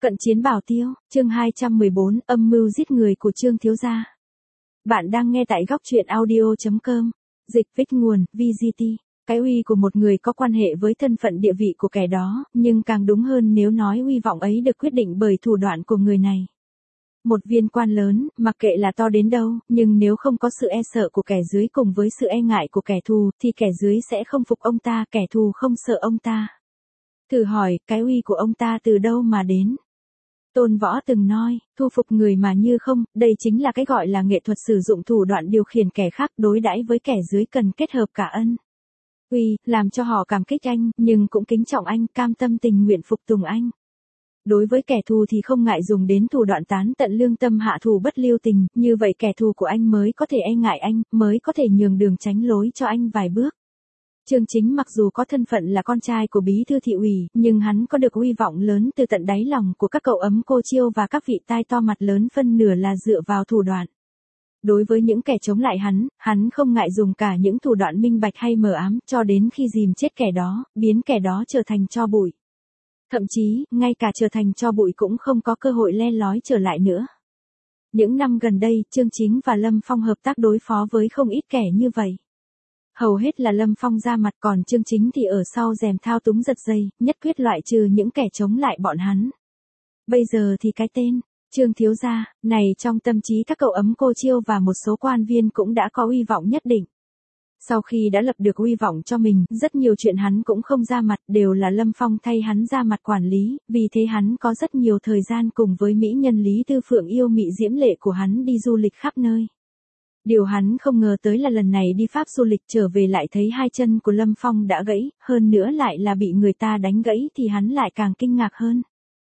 Cận chiến bảo tiêu, chương 214, âm mưu giết người của Trương thiếu gia. Bạn đang nghe tại góc truyện audio.com. Dịch viết nguồn, VGT. Cái uy của một người có quan hệ với thân phận địa vị của kẻ đó, nhưng càng đúng hơn nếu nói uy vọng ấy được quyết định bởi thủ đoạn của người này. Một viên quan lớn, mặc kệ là to đến đâu, nhưng nếu không có sự e sợ của kẻ dưới cùng với sự e ngại của kẻ thù, thì kẻ dưới sẽ không phục ông ta, kẻ thù không sợ ông ta. Thử hỏi, cái uy của ông ta từ đâu mà đến? Tôn Võ từng nói, thu phục người mà như không, đây chính là cái gọi là nghệ thuật sử dụng thủ đoạn điều khiển kẻ khác đối đãi với kẻ dưới cần kết hợp cả ân. Uy, làm cho họ cảm kích anh, nhưng cũng kính trọng anh, cam tâm tình nguyện phục tùng anh. Đối với kẻ thù thì không ngại dùng đến thủ đoạn tán tận lương tâm hạ thủ bất lưu tình, như vậy kẻ thù của anh mới có thể e ngại anh, mới có thể nhường đường tránh lối cho anh vài bước. Trương Chính mặc dù có thân phận là con trai của bí thư thị ủy, nhưng hắn có được uy vọng lớn từ tận đáy lòng của các cậu ấm cô Chiêu và các vị tai to mặt lớn phân nửa là dựa vào thủ đoạn. Đối với những kẻ chống lại hắn không ngại dùng cả những thủ đoạn minh bạch hay mờ ám cho đến khi dìm chết kẻ đó, biến kẻ đó trở thành tro bụi. Thậm chí, ngay cả trở thành tro bụi cũng không có cơ hội le lói trở lại nữa. Những năm gần đây, Trương Chính và Lâm Phong hợp tác đối phó với không ít kẻ như vậy. Hầu hết là Lâm Phong ra mặt, còn Trương Chính thì ở sau rèm thao túng giật dây, nhất quyết loại trừ những kẻ chống lại bọn hắn. Bây giờ thì cái tên Trương thiếu gia này trong tâm trí các cậu ấm cô Chiêu và một số quan viên cũng đã có uy vọng nhất định. Sau khi đã lập được uy vọng cho mình, rất nhiều chuyện hắn cũng không ra mặt, đều là Lâm Phong thay hắn ra mặt quản lý, vì thế hắn có rất nhiều thời gian cùng với mỹ nhân Lý Tư Phượng yêu mị diễm lệ của hắn đi du lịch khắp nơi. Điều hắn không ngờ tới là lần này đi Pháp du lịch trở về lại thấy hai chân của Lâm Phong đã gãy, hơn nữa lại là bị người ta đánh gãy thì hắn lại càng kinh ngạc hơn.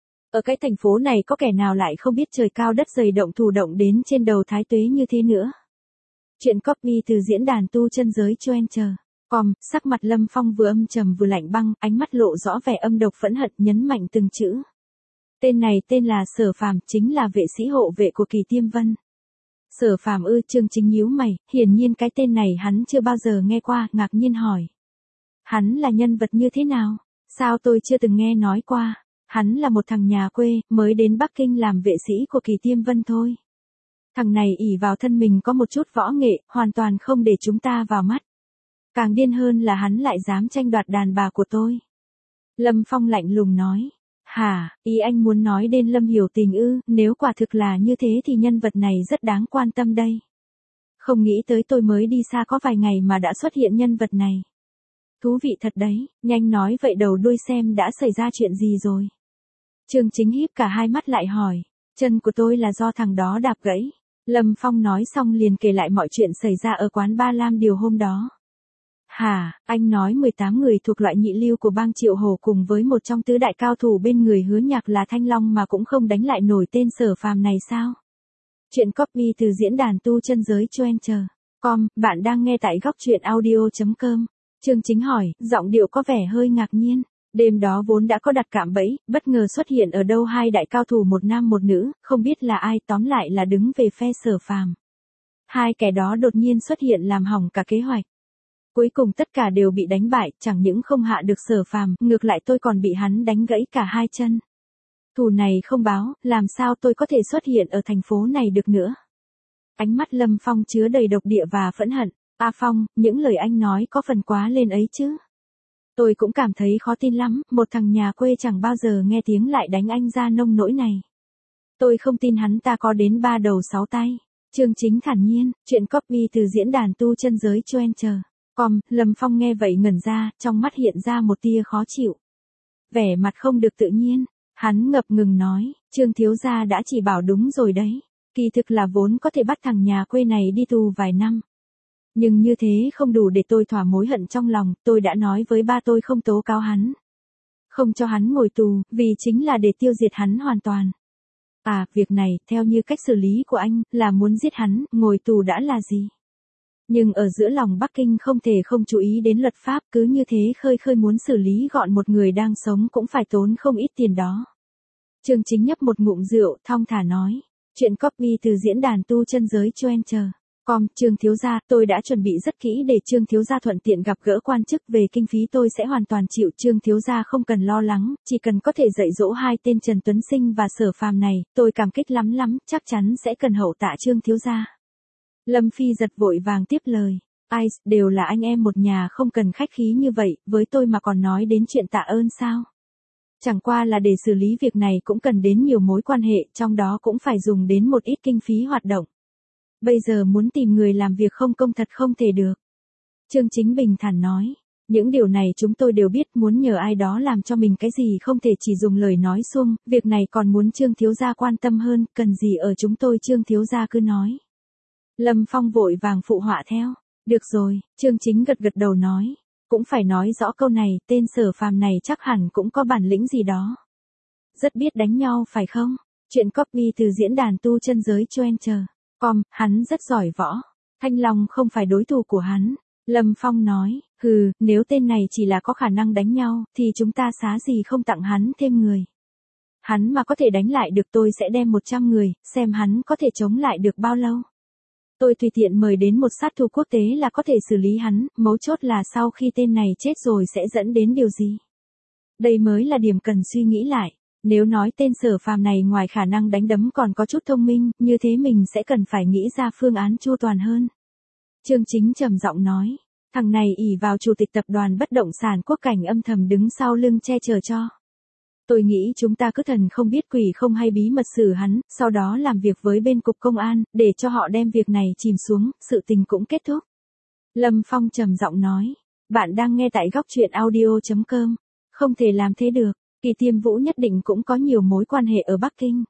Ở cái thành phố này có kẻ nào lại không biết trời cao đất dày động thủ động đến trên đầu thái tuế như thế nữa. Chuyện copy từ diễn đàn tu chân giới Choen.com, sắc mặt Lâm Phong vừa âm trầm vừa lạnh băng, ánh mắt lộ rõ vẻ âm độc phẫn hận nhấn mạnh từng chữ. Tên này tên là Sở Phàm, chính là vệ sĩ hộ vệ của Kỳ Tiêm Vân. Sở Phàm ư? Trương Chính nhíu mày, hiển nhiên cái tên này hắn chưa bao giờ nghe qua, ngạc nhiên hỏi. Hắn là nhân vật như thế nào? Sao tôi chưa từng nghe nói qua? Hắn là một thằng nhà quê, mới đến Bắc Kinh làm vệ sĩ của Kỳ Tiêm Vân thôi. Thằng này ỷ vào thân mình có một chút võ nghệ, hoàn toàn không để chúng ta vào mắt. Càng điên hơn là hắn lại dám tranh đoạt đàn bà của tôi. Lâm Phong lạnh lùng nói. Hả, ý anh muốn nói đến Lâm Hiểu Tình ư? Nếu quả thực là như thế thì nhân vật này rất đáng quan tâm đây. Không nghĩ tới tôi mới đi xa có vài ngày mà đã xuất hiện nhân vật này. Thú vị thật đấy, nhanh nói vậy đầu đuôi xem đã xảy ra chuyện gì rồi. Trương Chính híp cả hai mắt lại hỏi. Chân của tôi là do thằng đó đạp gãy. Lâm Phong nói xong liền kể lại mọi chuyện xảy ra ở quán Ba Lam Điều hôm đó. Hả, anh nói 18 người thuộc loại nhị lưu của bang Triệu Hổ cùng với một trong tứ đại cao thủ bên người Hứa Nhạc là Thanh Long mà cũng không đánh lại nổi tên Sở Phàm này sao? Chuyện copy từ diễn đàn tu chân giới Choen.com, bạn đang nghe tại góc truyện audio.com. Trương Chính hỏi, giọng điệu có vẻ hơi ngạc nhiên. Đêm đó vốn đã có đặt cạm bẫy, bất ngờ xuất hiện ở đâu hai đại cao thủ một nam một nữ, không biết là ai, tóm lại là đứng về phe Sở Phàm. Hai kẻ đó đột nhiên xuất hiện làm hỏng cả kế hoạch. Cuối cùng tất cả đều bị đánh bại, chẳng những không hạ được Sở Phàm, ngược lại tôi còn bị hắn đánh gãy cả hai chân. Thù này không báo, làm sao tôi có thể xuất hiện ở thành phố này được nữa? Ánh mắt Lâm Phong chứa đầy độc địa và phẫn hận. A Phong, những lời anh nói có phần quá lên ấy chứ. Tôi cũng cảm thấy khó tin lắm, một thằng nhà quê chẳng bao giờ nghe tiếng lại đánh anh ra nông nỗi này. Tôi không tin hắn ta có đến 3 đầu 6 tay. Trương Chính thản nhiên, chuyện copy từ diễn đàn tu chân giới Choen.com, Lâm Phong nghe vậy ngẩn ra, trong mắt hiện ra một tia khó chịu. Vẻ mặt không được tự nhiên, hắn ngập ngừng nói, Trương thiếu gia đã chỉ bảo đúng rồi đấy. Kỳ thực là vốn có thể bắt thằng nhà quê này đi tù vài năm. Nhưng như thế không đủ để tôi thỏa mối hận trong lòng, tôi đã nói với ba tôi không tố cáo hắn. Không cho hắn ngồi tù, vì chính là để tiêu diệt hắn hoàn toàn. À, việc này, theo như cách xử lý của anh, là muốn giết hắn, ngồi tù đã là gì? Nhưng ở giữa lòng Bắc Kinh không thể không chú ý đến luật pháp, cứ như thế khơi khơi muốn xử lý gọn một người đang sống cũng phải tốn không ít tiền đó. Trương Chính nhấp một ngụm rượu, thong thả nói. Chuyện copy từ diễn đàn tu chân giới Choen.com. Trương thiếu gia, tôi đã chuẩn bị rất kỹ để Trương thiếu gia thuận tiện gặp gỡ quan chức, về kinh phí tôi sẽ hoàn toàn chịu, Trương thiếu gia không cần lo lắng, chỉ cần có thể dạy dỗ hai tên Trần Tuấn Sinh và Sở Phàm này, tôi cảm kích lắm lắm, chắc chắn sẽ cần hậu tạ Trương thiếu gia. Lâm Phi giật vội vàng tiếp lời. Ai, đều là anh em một nhà, không cần khách khí như vậy, với tôi mà còn nói đến chuyện tạ ơn sao? Chẳng qua là để xử lý việc này cũng cần đến nhiều mối quan hệ, trong đó cũng phải dùng đến một ít kinh phí hoạt động. Bây giờ muốn tìm người làm việc không công thật không thể được. Trương Chính bình thản nói. Những điều này chúng tôi đều biết, muốn nhờ ai đó làm cho mình cái gì không thể chỉ dùng lời nói suông, việc này còn muốn Trương thiếu gia quan tâm hơn, cần gì ở chúng tôi, Trương thiếu gia cứ nói. Lâm Phong vội vàng phụ họa theo. Được rồi, Trương Chính gật gật đầu nói. Cũng phải nói rõ câu này, tên Sở Phàm này chắc hẳn cũng có bản lĩnh gì đó. Rất biết đánh nhau phải không? Chuyện copy từ diễn đàn tu chân giới Twitter.com, hắn rất giỏi võ. Thanh Long không phải đối thủ của hắn. Lâm Phong nói, nếu tên này chỉ là có khả năng đánh nhau, thì chúng ta xá gì không tặng hắn thêm người. Hắn mà có thể đánh lại được tôi sẽ đem 100 người, xem hắn có thể chống lại được bao lâu. Tôi tùy tiện mời đến một sát thủ quốc tế là có thể xử lý hắn, mấu chốt là sau khi tên này chết rồi sẽ dẫn đến điều gì. Đây mới là điểm cần suy nghĩ lại. Nếu nói tên Sở Phàm này ngoài khả năng đánh đấm còn có chút thông minh, như thế mình sẽ cần phải nghĩ ra phương án chu toàn hơn. Trương Chính trầm giọng nói, thằng này ỷ vào chủ tịch tập đoàn bất động sản Quốc Cảnh âm thầm đứng sau lưng che chở cho. Tôi nghĩ chúng ta cứ thần không biết quỷ không hay bí mật xử hắn, sau đó làm việc với bên cục công an, để cho họ đem việc này chìm xuống, sự tình cũng kết thúc. Lâm Phong trầm giọng nói, bạn đang nghe tại góc truyện audio.com, không thể làm thế được, Kỳ Tiêm Vũ nhất định cũng có nhiều mối quan hệ ở Bắc Kinh.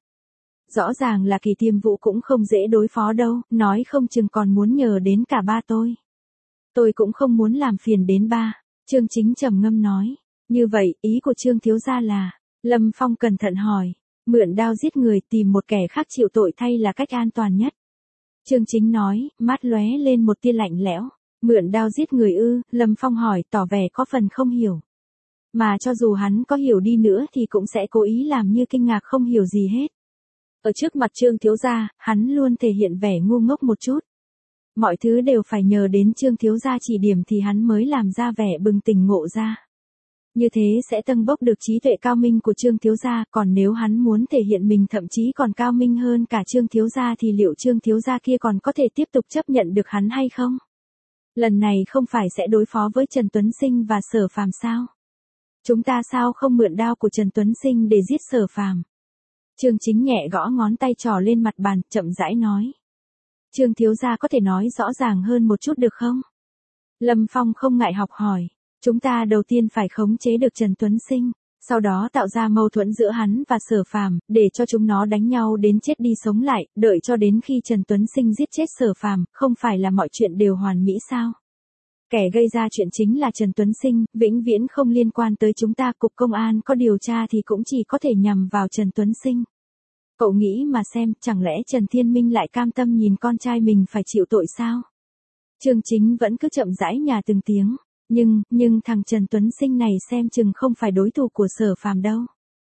Rõ ràng là Kỳ Tiêm Vũ cũng không dễ đối phó đâu, nói không chừng còn muốn nhờ đến cả ba tôi. Tôi cũng không muốn làm phiền đến ba, Trương Chính trầm ngâm nói. Như vậy, ý của Trương thiếu gia là, Lâm Phong cẩn thận hỏi, mượn đao giết người tìm một kẻ khác chịu tội thay là cách an toàn nhất. Trương Chính nói, mắt lóe lên một tia lạnh lẽo. Mượn đao giết người ư? Lâm Phong hỏi, tỏ vẻ có phần không hiểu. Mà cho dù hắn có hiểu đi nữa thì cũng sẽ cố ý làm như kinh ngạc không hiểu gì hết. Ở trước mặt Trương thiếu gia, hắn luôn thể hiện vẻ ngu ngốc một chút. Mọi thứ đều phải nhờ đến Trương thiếu gia chỉ điểm thì hắn mới làm ra vẻ bừng tỉnh ngộ ra. Như thế sẽ tâng bốc được trí tuệ cao minh của Trương thiếu gia, còn nếu hắn muốn thể hiện mình thậm chí còn cao minh hơn cả Trương thiếu gia thì liệu Trương thiếu gia kia còn có thể tiếp tục chấp nhận được hắn hay không? Lần này không phải sẽ đối phó với Trần Tuấn Sinh và Sở Phàm sao? Chúng ta sao không mượn đao của Trần Tuấn Sinh để giết Sở Phàm? Trương Chính nhẹ gõ ngón tay trỏ lên mặt bàn, chậm rãi nói. Trương thiếu gia có thể nói rõ ràng hơn một chút được không? Lâm Phong không ngại học hỏi. Chúng ta đầu tiên phải khống chế được Trần Tuấn Sinh, sau đó tạo ra mâu thuẫn giữa hắn và Sở Phàm, để cho chúng nó đánh nhau đến chết đi sống lại, đợi cho đến khi Trần Tuấn Sinh giết chết Sở Phàm, không phải là mọi chuyện đều hoàn mỹ sao? Kẻ gây ra chuyện chính là Trần Tuấn Sinh, vĩnh viễn không liên quan tới chúng ta, cục công an có điều tra thì cũng chỉ có thể nhằm vào Trần Tuấn Sinh. Cậu nghĩ mà xem, chẳng lẽ Trần Thiên Minh lại cam tâm nhìn con trai mình phải chịu tội sao? Trương Chính vẫn cứ chậm rãi nhả từng tiếng. Nhưng thằng Trần Tuấn Sinh này xem chừng không phải đối thủ của Sở Phàm đâu.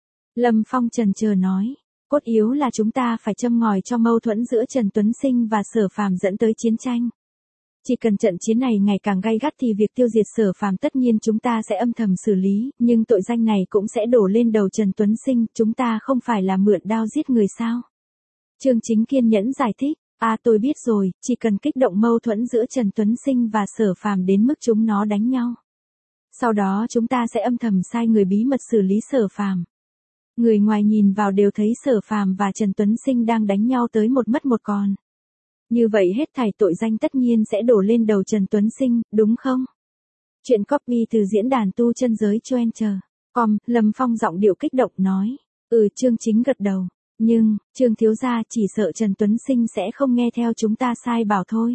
Lâm Phong chần chờ nói, cốt yếu là chúng ta phải châm ngòi cho mâu thuẫn giữa Trần Tuấn Sinh và Sở Phàm dẫn tới chiến tranh. Chỉ cần trận chiến này ngày càng gay gắt thì việc tiêu diệt Sở Phàm tất nhiên chúng ta sẽ âm thầm xử lý, nhưng tội danh này cũng sẽ đổ lên đầu Trần Tuấn Sinh, chúng ta không phải là mượn đao giết người sao? Trương Chính kiên nhẫn giải thích. Tôi biết rồi, chỉ cần kích động mâu thuẫn giữa Trần Tuấn Sinh và Sở Phàm đến mức chúng nó đánh nhau. Sau đó chúng ta sẽ âm thầm sai người bí mật xử lý Sở Phàm. Người ngoài nhìn vào đều thấy Sở Phàm và Trần Tuấn Sinh đang đánh nhau tới một mất một còn. Như vậy hết thảy tội danh tất nhiên sẽ đổ lên đầu Trần Tuấn Sinh, đúng không? Chuyện copy từ diễn đàn tu chân giới Twitter.com, Lâm Phong giọng điệu kích động nói. Trương Chính gật đầu. Nhưng, Trương thiếu gia chỉ sợ Trần Tuấn Sinh sẽ không nghe theo chúng ta sai bảo thôi.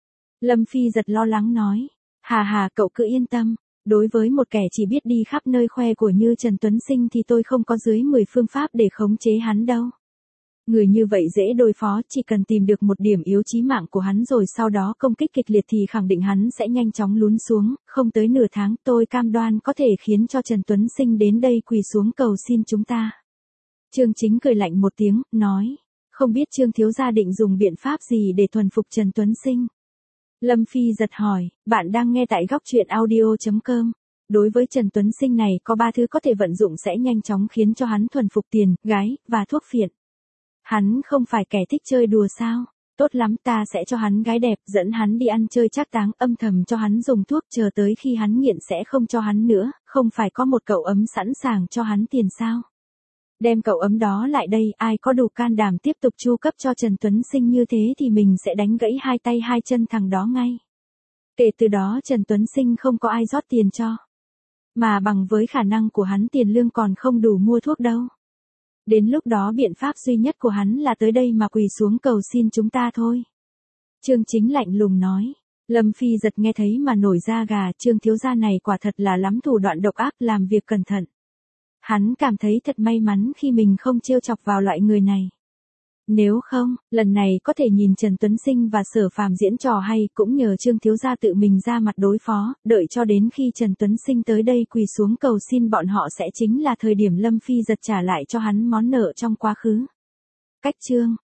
Lâm Phi giật lo lắng nói. Hà cậu cứ yên tâm. Đối với một kẻ chỉ biết đi khắp nơi khoe của như Trần Tuấn Sinh thì tôi không có dưới 10 phương pháp để khống chế hắn đâu. Người như vậy dễ đối phó, chỉ cần tìm được một điểm yếu chí mạng của hắn rồi sau đó công kích kịch liệt thì khẳng định hắn sẽ nhanh chóng lún xuống, không tới nửa tháng tôi cam đoan có thể khiến cho Trần Tuấn Sinh đến đây quỳ xuống cầu xin chúng ta. Trương Chính cười lạnh một tiếng, nói, Không biết Trương thiếu gia định dùng biện pháp gì để thuần phục Trần Tuấn Sinh? Lâm Phi giật hỏi, bạn đang nghe tại góc truyện audio.com. Đối với Trần Tuấn Sinh này có 3 thứ có thể vận dụng sẽ nhanh chóng khiến cho hắn thuần phục tiền, gái, và thuốc phiện. Hắn không phải kẻ thích chơi đùa sao? Tốt lắm, ta sẽ cho hắn gái đẹp, dẫn hắn đi ăn chơi trác táng, âm thầm cho hắn dùng thuốc, chờ tới khi hắn nghiện sẽ không cho hắn nữa, không phải có một cậu ấm sẵn sàng cho hắn tiền sao? Đem cậu ấm đó lại đây, ai có đủ can đảm tiếp tục chu cấp cho Trần Tuấn Sinh như thế thì mình sẽ đánh gãy 2 tay 2 chân thằng đó ngay. Kể từ đó Trần Tuấn Sinh không có ai rót tiền cho. Mà bằng với khả năng của hắn tiền lương còn không đủ mua thuốc đâu. Đến lúc đó biện pháp duy nhất của hắn là tới đây mà quỳ xuống cầu xin chúng ta thôi. Trương Chính lạnh lùng nói. Lâm Phi giật nghe thấy mà nổi da gà, Trương thiếu gia này quả thật là lắm thủ đoạn độc ác, làm việc cẩn thận. Hắn cảm thấy thật may mắn khi mình không trêu chọc vào loại người này. Nếu không, lần này có thể nhìn Trần Tuấn Sinh và Sở Phàm diễn trò hay, cũng nhờ Trương thiếu gia tự mình ra mặt đối phó, đợi cho đến khi Trần Tuấn Sinh tới đây quỳ xuống cầu xin bọn họ sẽ chính là thời điểm Lâm Phi giật trả lại cho hắn món nợ trong quá khứ. Cách chương